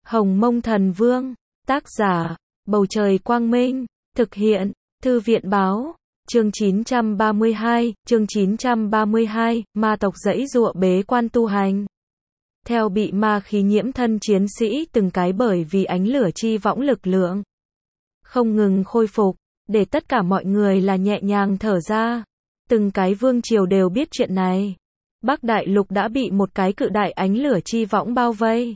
Hồng Mông Thần Vương, tác giả, Bầu Trời Quang Minh, thực hiện, Thư viện Báo, chương 932, ma tộc giãy giụa bế quan tu hành. Theo bị ma khí nhiễm thân chiến sĩ từng cái bởi vì ánh lửa chi võng lực lượng không ngừng khôi phục, để tất cả mọi người là nhẹ nhàng thở ra. Từng cái vương triều đều biết chuyện này. Bắc Đại Lục đã bị một cái cự đại ánh lửa chi võng bao vây.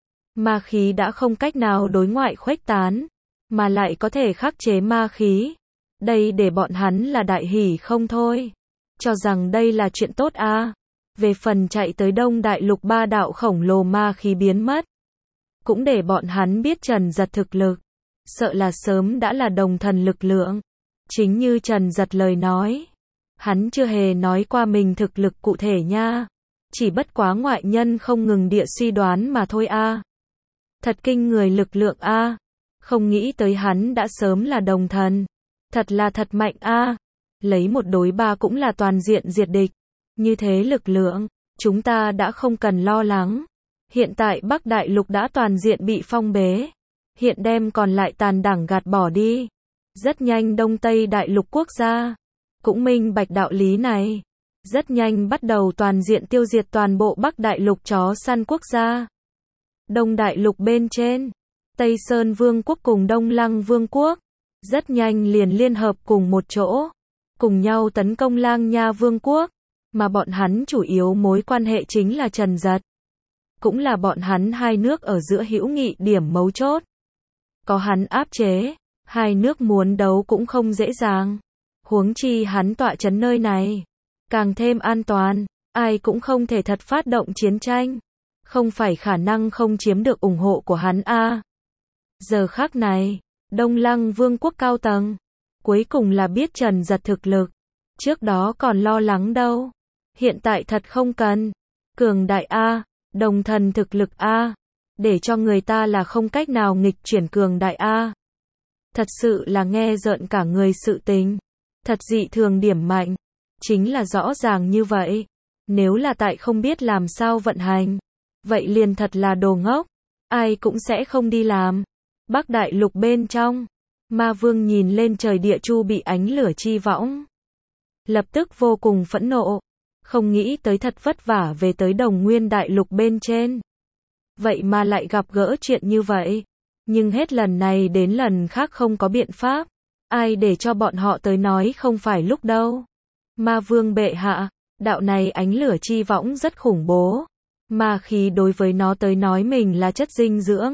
Ma khí đã không cách nào đối ngoại khuếch tán, mà lại có thể khắc chế ma khí. Đây để bọn hắn là đại hỉ không thôi. Cho rằng đây là chuyện tốt à. Về phần chạy tới Đông Đại Lục ba đạo khổng lồ ma khí biến mất, cũng để bọn hắn biết Trần Giật thực lực. Sợ là sớm đã là đồng thần lực lượng. Chính như Trần Giật lời nói, hắn chưa hề nói qua mình thực lực cụ thể nha. Chỉ bất quá ngoại nhân không ngừng địa suy đoán mà thôi a. Thật kinh người lực lượng a. Không nghĩ tới hắn đã sớm là đồng thần. Thật là thật mạnh a. Lấy 1 đối 3 cũng là toàn diện diệt địch. Như thế lực lượng, chúng ta đã không cần lo lắng. Hiện tại Bắc Đại Lục đã toàn diện bị phong bế. Hiện đem còn lại tàn đảng gạt bỏ đi. Rất nhanh Đông Tây Đại Lục quốc gia cũng minh bạch đạo lý này. Rất nhanh bắt đầu toàn diện tiêu diệt toàn bộ Bắc Đại Lục chó săn quốc gia. Đông Đại Lục bên trên, Tây Sơn Vương quốc cùng Đông Lăng Vương quốc rất nhanh liền liên hợp cùng một chỗ, cùng nhau tấn công Lang Nha Vương quốc, mà bọn hắn chủ yếu mối quan hệ chính là Trần Giật. Cũng là bọn hắn hai nước ở giữa hữu nghị điểm mấu chốt. Có hắn áp chế, hai nước muốn đấu cũng không dễ dàng. Huống chi hắn tọa trấn nơi này, càng thêm an toàn, ai cũng không thể thật phát động chiến tranh. Không phải khả năng không chiếm được ủng hộ của hắn a. Giờ khắc này, Đông Lăng Vương quốc cao tầng cuối cùng là biết Trần Giật thực lực. Trước đó còn lo lắng đâu. Hiện tại thật không cần. Cường đại a, đồng thần thực lực a, để cho người ta là không cách nào nghịch chuyển cường đại a. Thật sự là nghe rợn cả người sự tình. Thật dị thường điểm mạnh. Chính là rõ ràng như vậy. Nếu là tại không biết làm sao vận hành, vậy liền thật là đồ ngốc. Ai cũng sẽ không đi làm. Bắc Đại Lục bên trong, Ma Vương nhìn lên trời địa chu bị ánh lửa chi võng, lập tức vô cùng phẫn nộ. Không nghĩ tới thật vất vả về tới Đồng Nguyên Đại Lục bên trên, vậy mà lại gặp gỡ chuyện như vậy. Nhưng hết lần này đến lần khác không có biện pháp. Ai để cho bọn họ tới nói không phải lúc đâu. Ma Vương bệ hạ, đạo này ánh lửa chi võng rất khủng bố. Ma khí đối với nó tới nói mình là chất dinh dưỡng,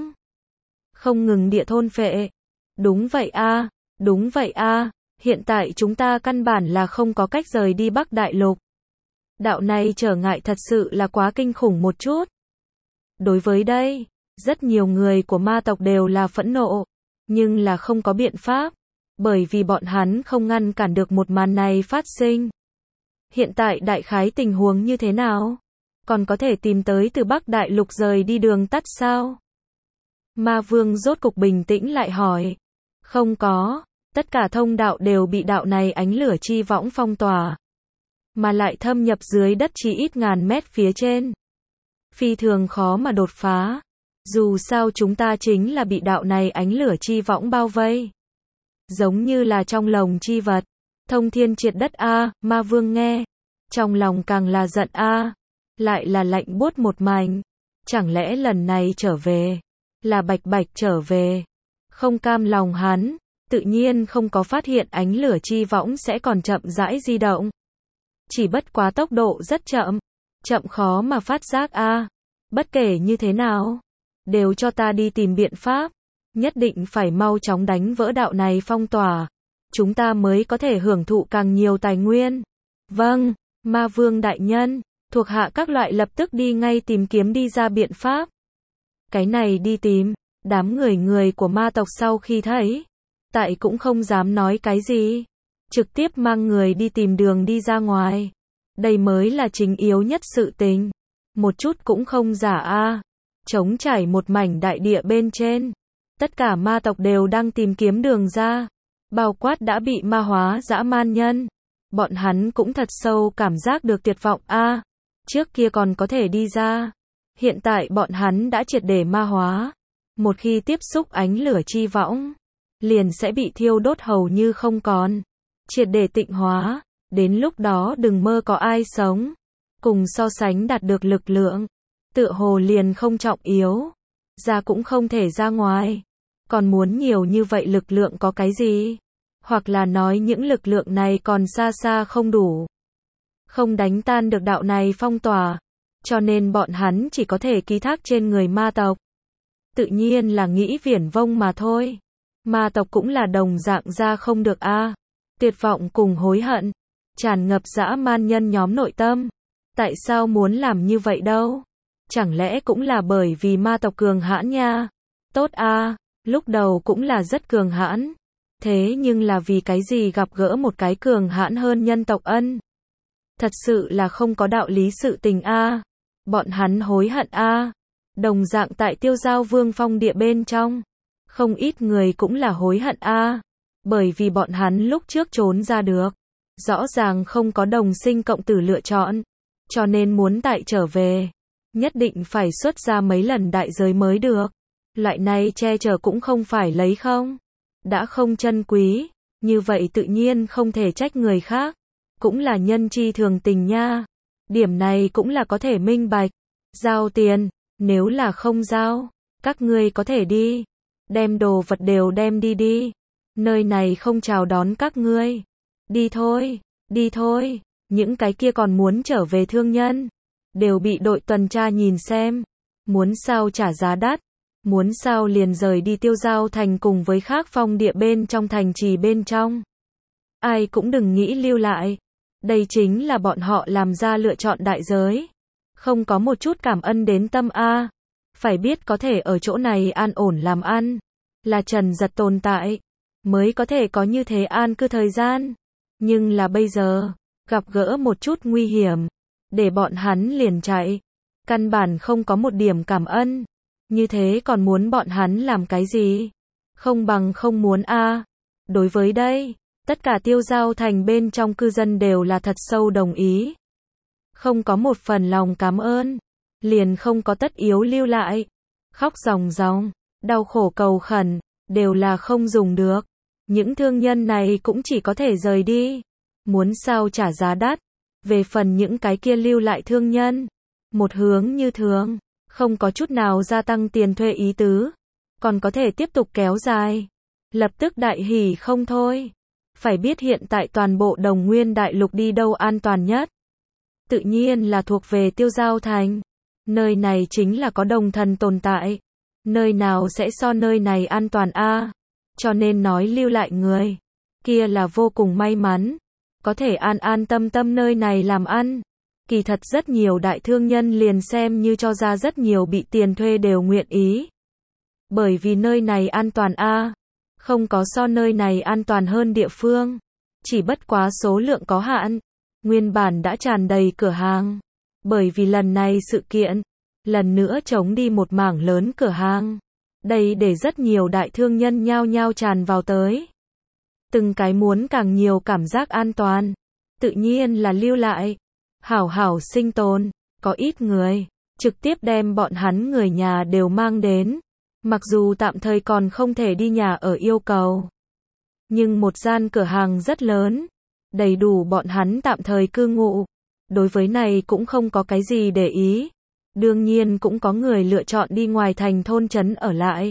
không ngừng địa thôn phệ. Đúng vậy a, đúng vậy a. Hiện tại chúng ta căn bản là không có cách rời đi Bắc Đại Lục. Đạo này trở ngại thật sự là quá kinh khủng một chút. Đối với đây, rất nhiều người của ma tộc đều là phẫn nộ, nhưng là không có biện pháp, bởi vì bọn hắn không ngăn cản được một màn này phát sinh. Hiện tại đại khái tình huống như thế nào? Còn có thể tìm tới từ Bắc Đại Lục rời đi đường tắt sao? Ma Vương rốt cục bình tĩnh lại hỏi. Không có, tất cả thông đạo đều bị đạo này ánh lửa chi võng phong tỏa, mà lại thâm nhập dưới đất chỉ ít ngàn mét phía trên. Phi thường khó mà đột phá. Dù sao chúng ta chính là bị đạo này ánh lửa chi võng bao vây. Giống như là trong lồng chi vật. Thông thiên triệt đất a. Ma Vương nghe, trong lòng càng là giận a. Lại là lạnh buốt một mảnh. Chẳng lẽ lần này trở về là Bạch Bạch trở về? Không cam lòng hắn, tự nhiên không có phát hiện ánh lửa chi võng sẽ còn chậm rãi di động. Chỉ bất quá tốc độ rất chậm, chậm khó mà phát giác a. Bất kể như thế nào, đều cho ta đi tìm biện pháp, nhất định phải mau chóng đánh vỡ đạo này phong tỏa, chúng ta mới có thể hưởng thụ càng nhiều tài nguyên. Vâng, Ma Vương đại nhân, thuộc hạ các loại lập tức đi ngay tìm kiếm đi ra biện pháp. Cái này đi tìm, đám người của ma tộc sau khi thấy, tại cũng không dám nói cái gì, trực tiếp mang người đi tìm đường đi ra ngoài. Đây mới là chính yếu nhất sự tình, một chút cũng không giả a. Trống trải một mảnh đại địa bên trên, tất cả ma tộc đều đang tìm kiếm đường ra, bao quát đã bị ma hóa dã man nhân. Bọn hắn cũng thật sâu cảm giác được tuyệt vọng a. Trước kia còn có thể đi ra, hiện tại bọn hắn đã triệt để ma hóa, Một khi tiếp xúc ánh lửa chi võng, liền sẽ bị thiêu đốt hầu như không còn, triệt để tịnh hóa, đến lúc đó đừng mơ có ai sống, cùng so sánh đạt được lực lượng, tựa hồ liền không trọng yếu, ra cũng không thể ra ngoài, còn muốn nhiều như vậy lực lượng có cái gì? Hoặc là nói những lực lượng này còn xa xa không đủ, không đánh tan được đạo này phong tỏa, cho nên bọn hắn chỉ có thể ký thác trên người ma tộc. Tự nhiên là nghĩ viển vông mà thôi. Ma tộc cũng là đồng dạng ra không được a. Tuyệt vọng cùng hối hận, tràn ngập dã man nhân nhóm nội tâm. Tại sao muốn làm như vậy đâu? Chẳng lẽ cũng là bởi vì ma tộc cường hãn nha? Tốt a, lúc đầu cũng là rất cường hãn. Thế nhưng là vì cái gì gặp gỡ một cái cường hãn hơn nhân tộc ân? Thật sự là không có đạo lý sự tình a. Bọn hắn hối hận a. Đồng dạng tại Tiêu Giao Vương Phong địa bên trong, không ít người cũng là hối hận a, bởi vì bọn hắn lúc trước trốn ra được, rõ ràng không có đồng sinh cộng tử lựa chọn, cho nên muốn tại trở về, nhất định phải xuất ra mấy lần đại giới mới được. Loại này che chở cũng không phải lấy không, đã không chân quý, như vậy tự nhiên không thể trách người khác, cũng là nhân chi thường tình nha. Điểm này cũng là có thể minh bạch. Giao tiền, nếu là không giao, các ngươi có thể đi, đem đồ vật đều đem đi đi, nơi này không chào đón các ngươi. Đi thôi, những cái kia còn muốn trở về thương nhân, đều bị đội tuần tra nhìn xem, muốn sao trả giá đắt, muốn sao liền rời đi Tiêu Giao thành cùng với khác phong địa bên trong thành trì bên trong. Ai cũng đừng nghĩ lưu lại, đây chính là bọn họ làm ra lựa chọn đại giới. Không có một chút cảm ơn đến tâm a. Phải biết có thể ở chỗ này an ổn làm ăn, là Trần Giật tồn tại, mới có thể có như thế an cư thời gian. Nhưng là bây giờ, gặp gỡ một chút nguy hiểm, để bọn hắn liền chạy, căn bản không có một điểm cảm ơn. Như thế còn muốn bọn hắn làm cái gì? Không bằng không muốn a. Đối với đây, tất cả Tiêu Giao thành bên trong cư dân đều là thật sâu đồng ý. Không có một phần lòng cảm ơn, liền không có tất yếu lưu lại. Khóc ròng ròng, đau khổ cầu khẩn, đều là không dùng được. Những thương nhân này cũng chỉ có thể rời đi. Muốn sao trả giá đắt. Về phần những cái kia lưu lại thương nhân, một hướng như thường, không có chút nào gia tăng tiền thuê ý tứ, còn có thể tiếp tục kéo dài. Lập tức đại hỉ không thôi. Phải biết hiện tại toàn bộ Đồng Nguyên đại lục đi đâu an toàn nhất? Tự nhiên là thuộc về Tiêu Giao thành. Nơi này chính là có đồng thần tồn tại. Nơi nào sẽ so nơi này an toàn a? Cho nên nói lưu lại người kia là vô cùng may mắn, có thể an an tâm tâm nơi này làm ăn. Kỳ thật rất nhiều đại thương nhân liền xem như cho ra rất nhiều bị tiền thuê đều nguyện ý. Bởi vì nơi này an toàn a, không có so nơi này an toàn hơn địa phương. Chỉ bất quá số lượng có hạn. Nguyên bản đã tràn đầy cửa hàng. Bởi vì lần này sự kiện, lần nữa chống đi một mảng lớn cửa hàng. Đây để rất nhiều đại thương nhân nhao nhao tràn vào tới. Từng cái muốn càng nhiều cảm giác an toàn. Tự nhiên là lưu lại. Hảo hảo sinh tồn. Có ít người, trực tiếp đem bọn hắn người nhà đều mang đến. Mặc dù tạm thời còn không thể đi nhà ở yêu cầu. Nhưng một gian cửa hàng rất lớn. Đầy đủ bọn hắn tạm thời cư ngụ. Đối với này cũng không có cái gì để ý. Đương nhiên cũng có người lựa chọn đi ngoài thành thôn trấn ở lại.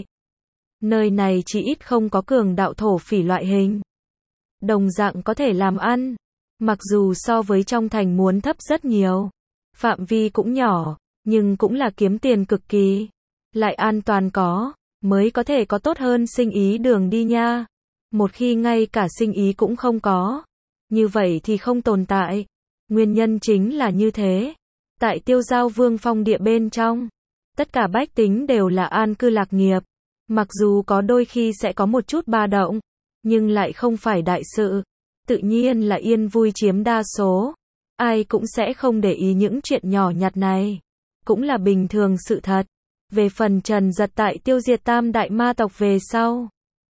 Nơi này chỉ ít không có cường đạo thổ phỉ loại hình. Đồng dạng có thể làm ăn. Mặc dù so với trong thành muốn thấp rất nhiều. Phạm vi cũng nhỏ, nhưng cũng là kiếm tiền cực kỳ. Lại an toàn có, mới có thể có tốt hơn sinh ý đường đi nha. Một khi ngay cả sinh ý cũng không có, như vậy thì không tồn tại. Nguyên nhân chính là như thế. Tại Tiêu Giao Vương Phong địa bên trong, tất cả bách tính đều là an cư lạc nghiệp. Mặc dù có đôi khi sẽ có một chút ba động, nhưng lại không phải đại sự. Tự nhiên là yên vui chiếm đa số. Ai cũng sẽ không để ý những chuyện nhỏ nhặt này. Cũng là bình thường sự thật. Về phần Trần Giật tại tiêu diệt tam đại ma tộc về sau,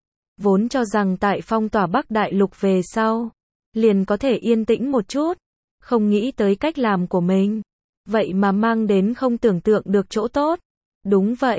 vốn cho rằng tại phong tỏa Bắc Đại Lục về sau, liền có thể yên tĩnh một chút. Không nghĩ tới cách làm của mình. Vậy mà mang đến không tưởng tượng được chỗ tốt. Đúng vậy,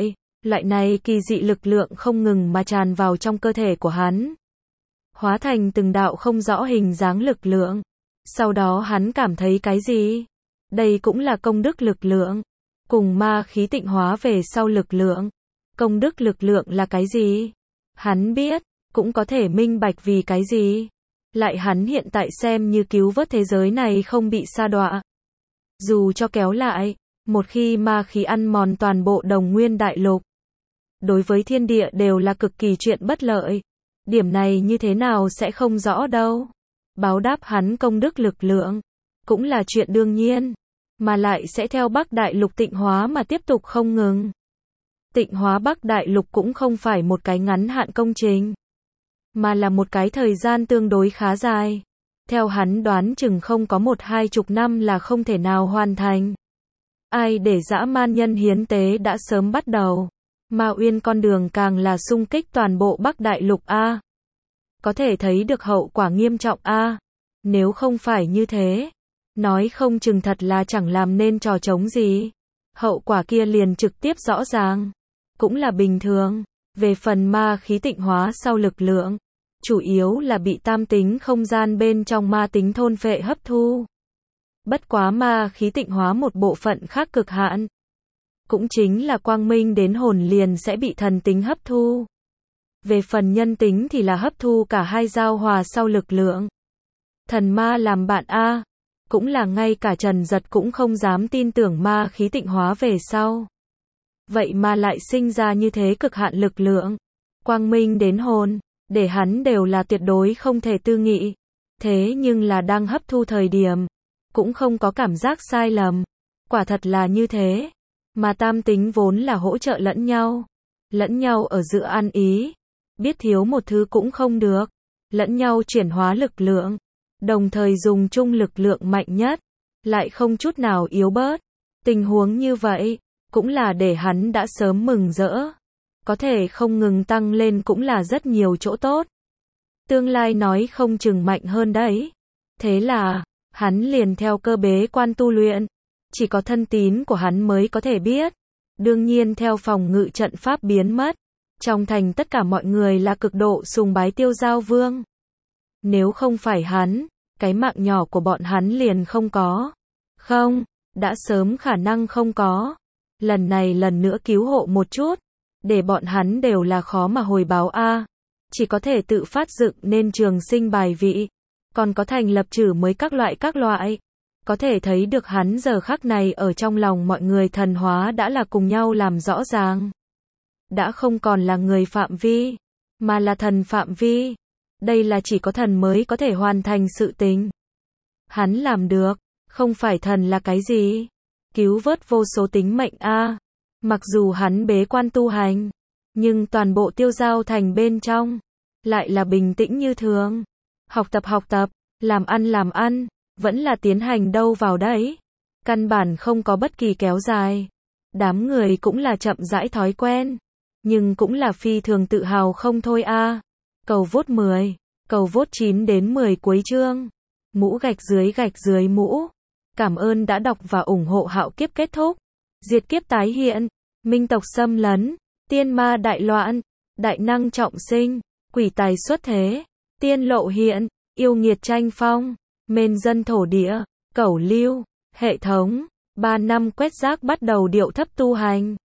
Loại này kỳ dị lực lượng không ngừng mà tràn vào trong cơ thể của hắn, hóa thành từng đạo không rõ hình dáng lực lượng. Sau đó hắn cảm thấy cái gì? Đây cũng là công đức lực lượng, cùng ma khí tịnh hóa về sau lực lượng. Công đức lực lượng là cái gì? Hắn biết, cũng có thể minh bạch vì cái gì. Lại hắn hiện tại xem như cứu vớt thế giới này không bị sa đọa. Dù cho kéo lại, một khi ma khí ăn mòn toàn bộ Đồng Nguyên Đại Lục, đối với thiên địa đều là cực kỳ chuyện bất lợi. Điểm này như thế nào sẽ không rõ đâu. Báo đáp hắn công đức lực lượng, cũng là chuyện đương nhiên, mà lại sẽ theo Bắc Đại Lục tịnh hóa mà tiếp tục không ngừng. Tịnh hóa Bắc Đại Lục cũng không phải một cái ngắn hạn công trình, mà là một cái thời gian tương đối khá dài. Theo hắn đoán chừng không có 1-20 năm là không thể nào hoàn thành. Ai để dã man nhân hiến tế đã sớm bắt đầu. Ma Uyên con đường càng là xung kích toàn bộ Bắc Đại Lục A. Có thể thấy được hậu quả nghiêm trọng A. Nếu không phải như thế, nói không chừng thật là chẳng làm nên trò trống gì. Hậu quả kia liền trực tiếp rõ ràng. Cũng là bình thường. Về phần ma khí tịnh hóa sau lực lượng, chủ yếu là bị tam tính không gian bên trong ma tính thôn phệ hấp thu. Bất quá ma khí tịnh hóa một bộ phận khác cực hạn, cũng chính là quang minh đến hồn liền sẽ bị thần tính hấp thu. Về phần nhân tính thì là hấp thu cả hai giao hòa sau lực lượng. Thần ma làm bạn A, cũng là ngay cả Trần Giật cũng không dám tin tưởng ma khí tịnh hóa về sau. Vậy mà lại sinh ra như thế cực hạn lực lượng, quang minh đến hồn, để hắn đều là tuyệt đối không thể tư nghị. Thế nhưng là đang hấp thu thời điểm, cũng không có cảm giác sai lầm. Quả thật là như thế. Mà tam tính vốn là hỗ trợ lẫn nhau ở giữa ăn ý, biết thiếu một thứ cũng không được, lẫn nhau chuyển hóa lực lượng, đồng thời dùng chung lực lượng mạnh nhất, lại không chút nào yếu bớt. Tình huống như vậy, cũng là để hắn đã sớm mừng rỡ, có thể không ngừng tăng lên cũng là rất nhiều chỗ tốt. Tương lai nói không chừng mạnh hơn đấy. Thế là, hắn liền theo cơ bế quan tu luyện. Chỉ có thân tín của hắn mới có thể biết. Đương nhiên theo phòng ngự trận pháp biến mất, trong thành tất cả mọi người là cực độ sùng bái Tiêu Giao Vương. Nếu không phải hắn, cái mạng nhỏ của bọn hắn liền không có. Không, đã sớm khả năng không có. Lần này lần nữa cứu hộ một chút, để bọn hắn đều là khó mà hồi báo A. Chỉ có thể tự phát dựng nên trường sinh bài vị, còn có thành lập trừ mới các loại. Có thể thấy được hắn giờ khắc này ở trong lòng mọi người thần hóa đã là cùng nhau làm rõ ràng. Đã không còn là người phạm vi, mà là thần phạm vi. Đây là chỉ có thần mới có thể hoàn thành sự tình. Hắn làm được, không phải thần là cái gì? Cứu vớt vô số tính mệnh A. Mặc dù hắn bế quan tu hành, nhưng toàn bộ Tiêu Giao thành bên trong, lại là bình tĩnh như thường. Học tập, làm ăn, vẫn là tiến hành đâu vào đấy. Căn bản không có bất kỳ kéo dài. Đám người cũng là chậm rãi thói quen, nhưng cũng là phi thường tự hào không thôi A. Cầu vote 10, cầu vote 9 đến 10 cuối chương. Mũ gạch dưới mũ. Cảm ơn đã đọc và ủng hộ. Hạo kiếp kết thúc, diệt kiếp tái hiện, minh tộc xâm lấn, tiên ma đại loạn, đại năng trọng sinh, quỷ tài xuất thế, tiên lộ hiện, yêu nghiệt tranh phong, mên dân thổ địa, cẩu lưu, hệ thống, 3 năm quét rác bắt đầu điệu thấp tu hành.